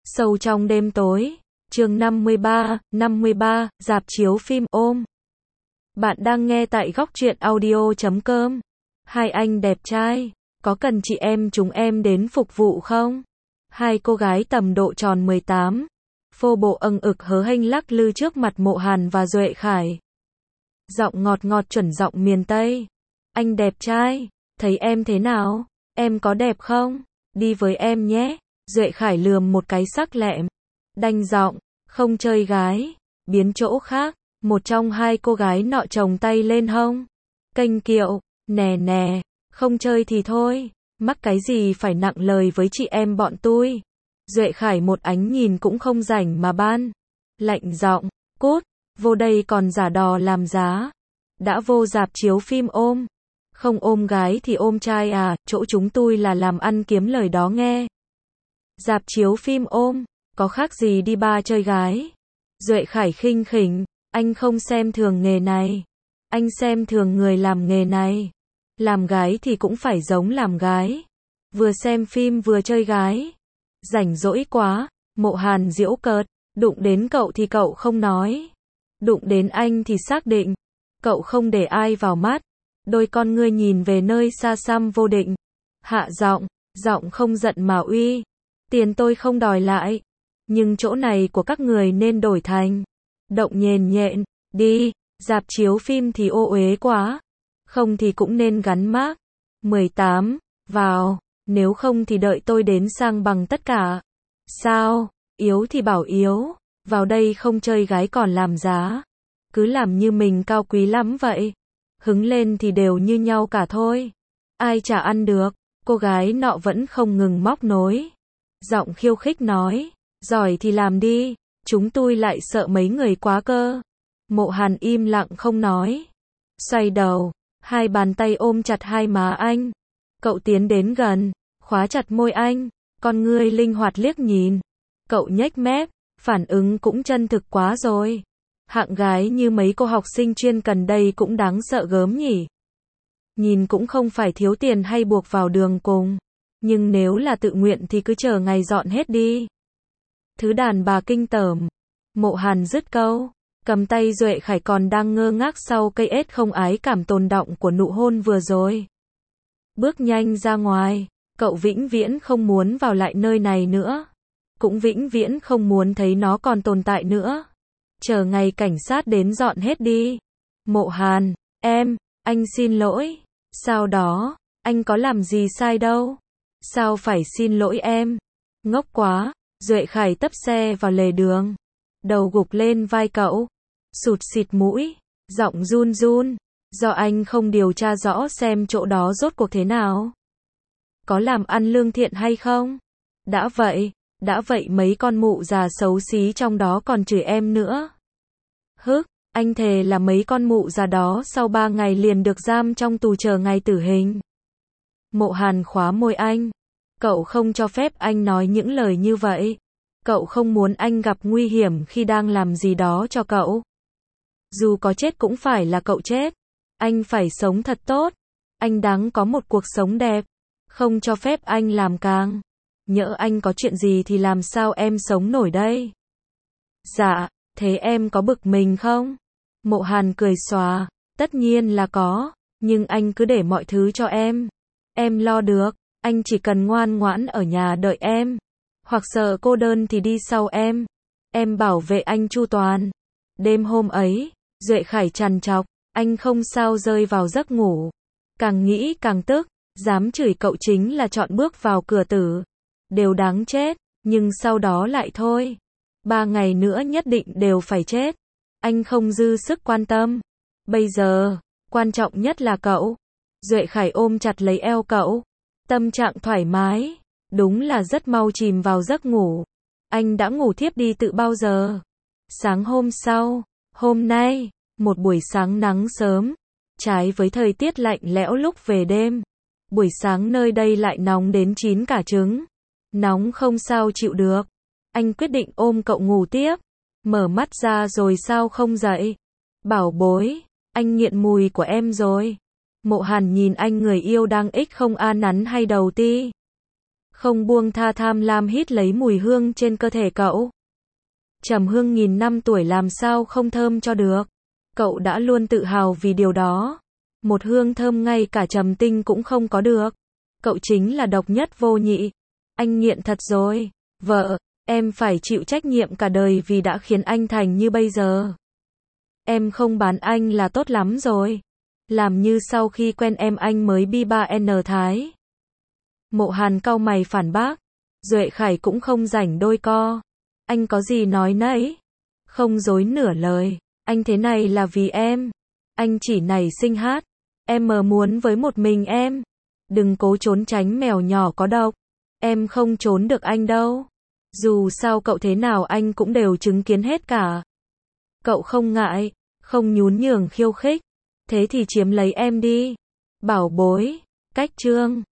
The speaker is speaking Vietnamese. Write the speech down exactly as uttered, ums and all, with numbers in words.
Sâu trong đêm tối, chương năm mươi ba, năm mươi ba, rạp chiếu phim ôm. Bạn đang nghe tại góc truyện audio chấm com. Hai anh đẹp trai, có cần chị em chúng em đến phục vụ không? Hai cô gái tầm độ tròn mười tám, phô bộ âng ực hớ hênh lắc lư trước mặt Mộ Hàn và Duệ Khải. Giọng ngọt ngọt chuẩn giọng miền Tây. Anh đẹp trai, thấy em thế nào? Em có đẹp không? Đi với em nhé. Duệ Khải lườm một cái sắc lẹm. Đanh giọng, không chơi gái. Biến chỗ khác, một trong hai cô gái nọ chồng tay lên hông. Kênh kiệu, nè nè, không chơi thì thôi. Mắc cái gì phải nặng lời với chị em bọn tôi. Duệ Khải một ánh nhìn cũng không rảnh mà ban. Lạnh giọng, cút, vô đây còn giả đò làm giá. Đã vô rạp chiếu phim ôm. Không ôm gái thì ôm trai à, chỗ chúng tôi là làm ăn kiếm lời đó nghe. Rạp chiếu phim ôm, có khác gì đi ba chơi gái. Duệ Khải khinh khỉnh, anh không xem thường nghề này. Anh xem thường người làm nghề này. Làm gái thì cũng phải giống làm gái. Vừa xem phim vừa chơi gái. Rảnh rỗi quá, Mộ Hàn giễu cợt, đụng đến cậu thì cậu không nói. Đụng đến anh thì xác định. Cậu không để ai vào mắt. Đôi con ngươi nhìn về nơi xa xăm vô định. Hạ giọng, giọng không giận mà uy. Tiền tôi không đòi lại. Nhưng chỗ này của các người nên đổi thành động nhền nhện, đi, rạp chiếu phim thì ô uế quá. Không thì cũng nên gắn mác mười tám, vào, nếu không thì đợi tôi đến sang bằng tất cả. Sao, yếu thì bảo yếu, vào đây không chơi gái còn làm giá. Cứ làm như mình cao quý lắm vậy. Hứng lên thì đều như nhau cả thôi. Ai chả ăn được, cô gái nọ vẫn không ngừng móc nối. Giọng khiêu khích nói, giỏi thì làm đi, chúng tôi lại sợ mấy người quá cơ. Mộ Hàn im lặng không nói. Xoay đầu, hai bàn tay ôm chặt hai má anh. Cậu tiến đến gần, khóa chặt môi anh, con ngươi linh hoạt liếc nhìn. Cậu nhếch mép, phản ứng cũng chân thực quá rồi. Hạng gái như mấy cô học sinh chuyên cần đây cũng đáng sợ gớm nhỉ. Nhìn cũng không phải thiếu tiền hay buộc vào đường cùng. Nhưng nếu là tự nguyện thì cứ chờ ngày dọn hết đi. Thứ đàn bà kinh tởm. Mộ Hàn dứt câu, cầm tay Duệ Khải còn đang ngơ ngác sau cây ết không ái cảm tồn đọng của nụ hôn vừa rồi. Bước nhanh ra ngoài, cậu vĩnh viễn không muốn vào lại nơi này nữa. Cũng vĩnh viễn không muốn thấy nó còn tồn tại nữa. Chờ ngày cảnh sát đến dọn hết đi. Mộ Hàn, em, anh xin lỗi. Sau đó, anh có làm gì sai đâu. Sao phải xin lỗi em? Ngốc quá. Duệ Khải tấp xe vào lề đường. Đầu gục lên vai cậu. Sụt xịt mũi. Giọng run run. Do anh không điều tra rõ xem chỗ đó rốt cuộc thế nào. Có làm ăn lương thiện hay không? Đã vậy, đã vậy mấy con mụ già xấu xí trong đó còn chửi em nữa. Hức, anh thề là mấy con mụ già đó sau ba ngày liền được giam trong tù chờ ngày tử hình. Mộ Hàn khóa môi anh. Cậu không cho phép anh nói những lời như vậy. Cậu không muốn anh gặp nguy hiểm khi đang làm gì đó cho cậu. Dù có chết cũng phải là cậu chết. Anh phải sống thật tốt. Anh đáng có một cuộc sống đẹp. Không cho phép anh làm càng. Nhỡ anh có chuyện gì thì làm sao em sống nổi đây? Dạ, thế em có bực mình không? Mộ Hàn cười xòa. Tất nhiên là có. Nhưng anh cứ để mọi thứ cho em. Em lo được. Anh chỉ cần ngoan ngoãn ở nhà đợi em. Hoặc sợ cô đơn thì đi sau em. Em bảo vệ anh chu toàn. Đêm hôm ấy, Duệ Khải trằn trọc. Anh không sao rơi vào giấc ngủ. Càng nghĩ càng tức. Dám chửi cậu chính là chọn bước vào cửa tử. Đều đáng chết. Nhưng sau đó lại thôi. Ba ngày nữa nhất định đều phải chết. Anh không dư sức quan tâm. Bây giờ, quan trọng nhất là cậu. Duệ Khải ôm chặt lấy eo cậu. Tâm trạng thoải mái. Đúng là rất mau chìm vào giấc ngủ. Anh đã ngủ thiếp đi từ bao giờ? Sáng hôm sau, hôm nay, một buổi sáng nắng sớm. Trái với thời tiết lạnh lẽo lúc về đêm. Buổi sáng nơi đây lại nóng đến chín cả trứng. Nóng không sao chịu được. Anh quyết định ôm cậu ngủ tiếp. Mở mắt ra rồi sao không dậy? Bảo bối, anh nghiện mùi của em rồi. Mộ Hàn nhìn anh người yêu đang ích không an nắn hay đầu ti. không buông tha tham lam hít lấy mùi hương trên cơ thể cậu. Trầm hương nghìn năm tuổi làm sao không thơm cho được. Cậu đã luôn tự hào vì điều đó. Một hương thơm ngay cả Trầm Tinh cũng không có được. Cậu chính là độc nhất vô nhị. Anh nghiện thật rồi. Vợ, em phải chịu trách nhiệm cả đời vì đã khiến anh thành như bây giờ. Em không bán anh là tốt lắm rồi. Làm như sau khi quen em anh mới bi ba en thái. Mộ Hàn cau mày phản bác. Duệ Khải cũng không rảnh đôi co. Anh có gì nói nấy. Không dối nửa lời. Anh thế này là vì em. Anh chỉ nảy sinh hát. Em mờ muốn với một mình em. Đừng cố trốn tránh mèo nhỏ có độc. Em không trốn được anh đâu. Dù sao cậu thế nào anh cũng đều chứng kiến hết cả. Cậu không ngại, không nhún nhường khiêu khích. Thế thì chiếm lấy em đi. Bảo bối. Cách chương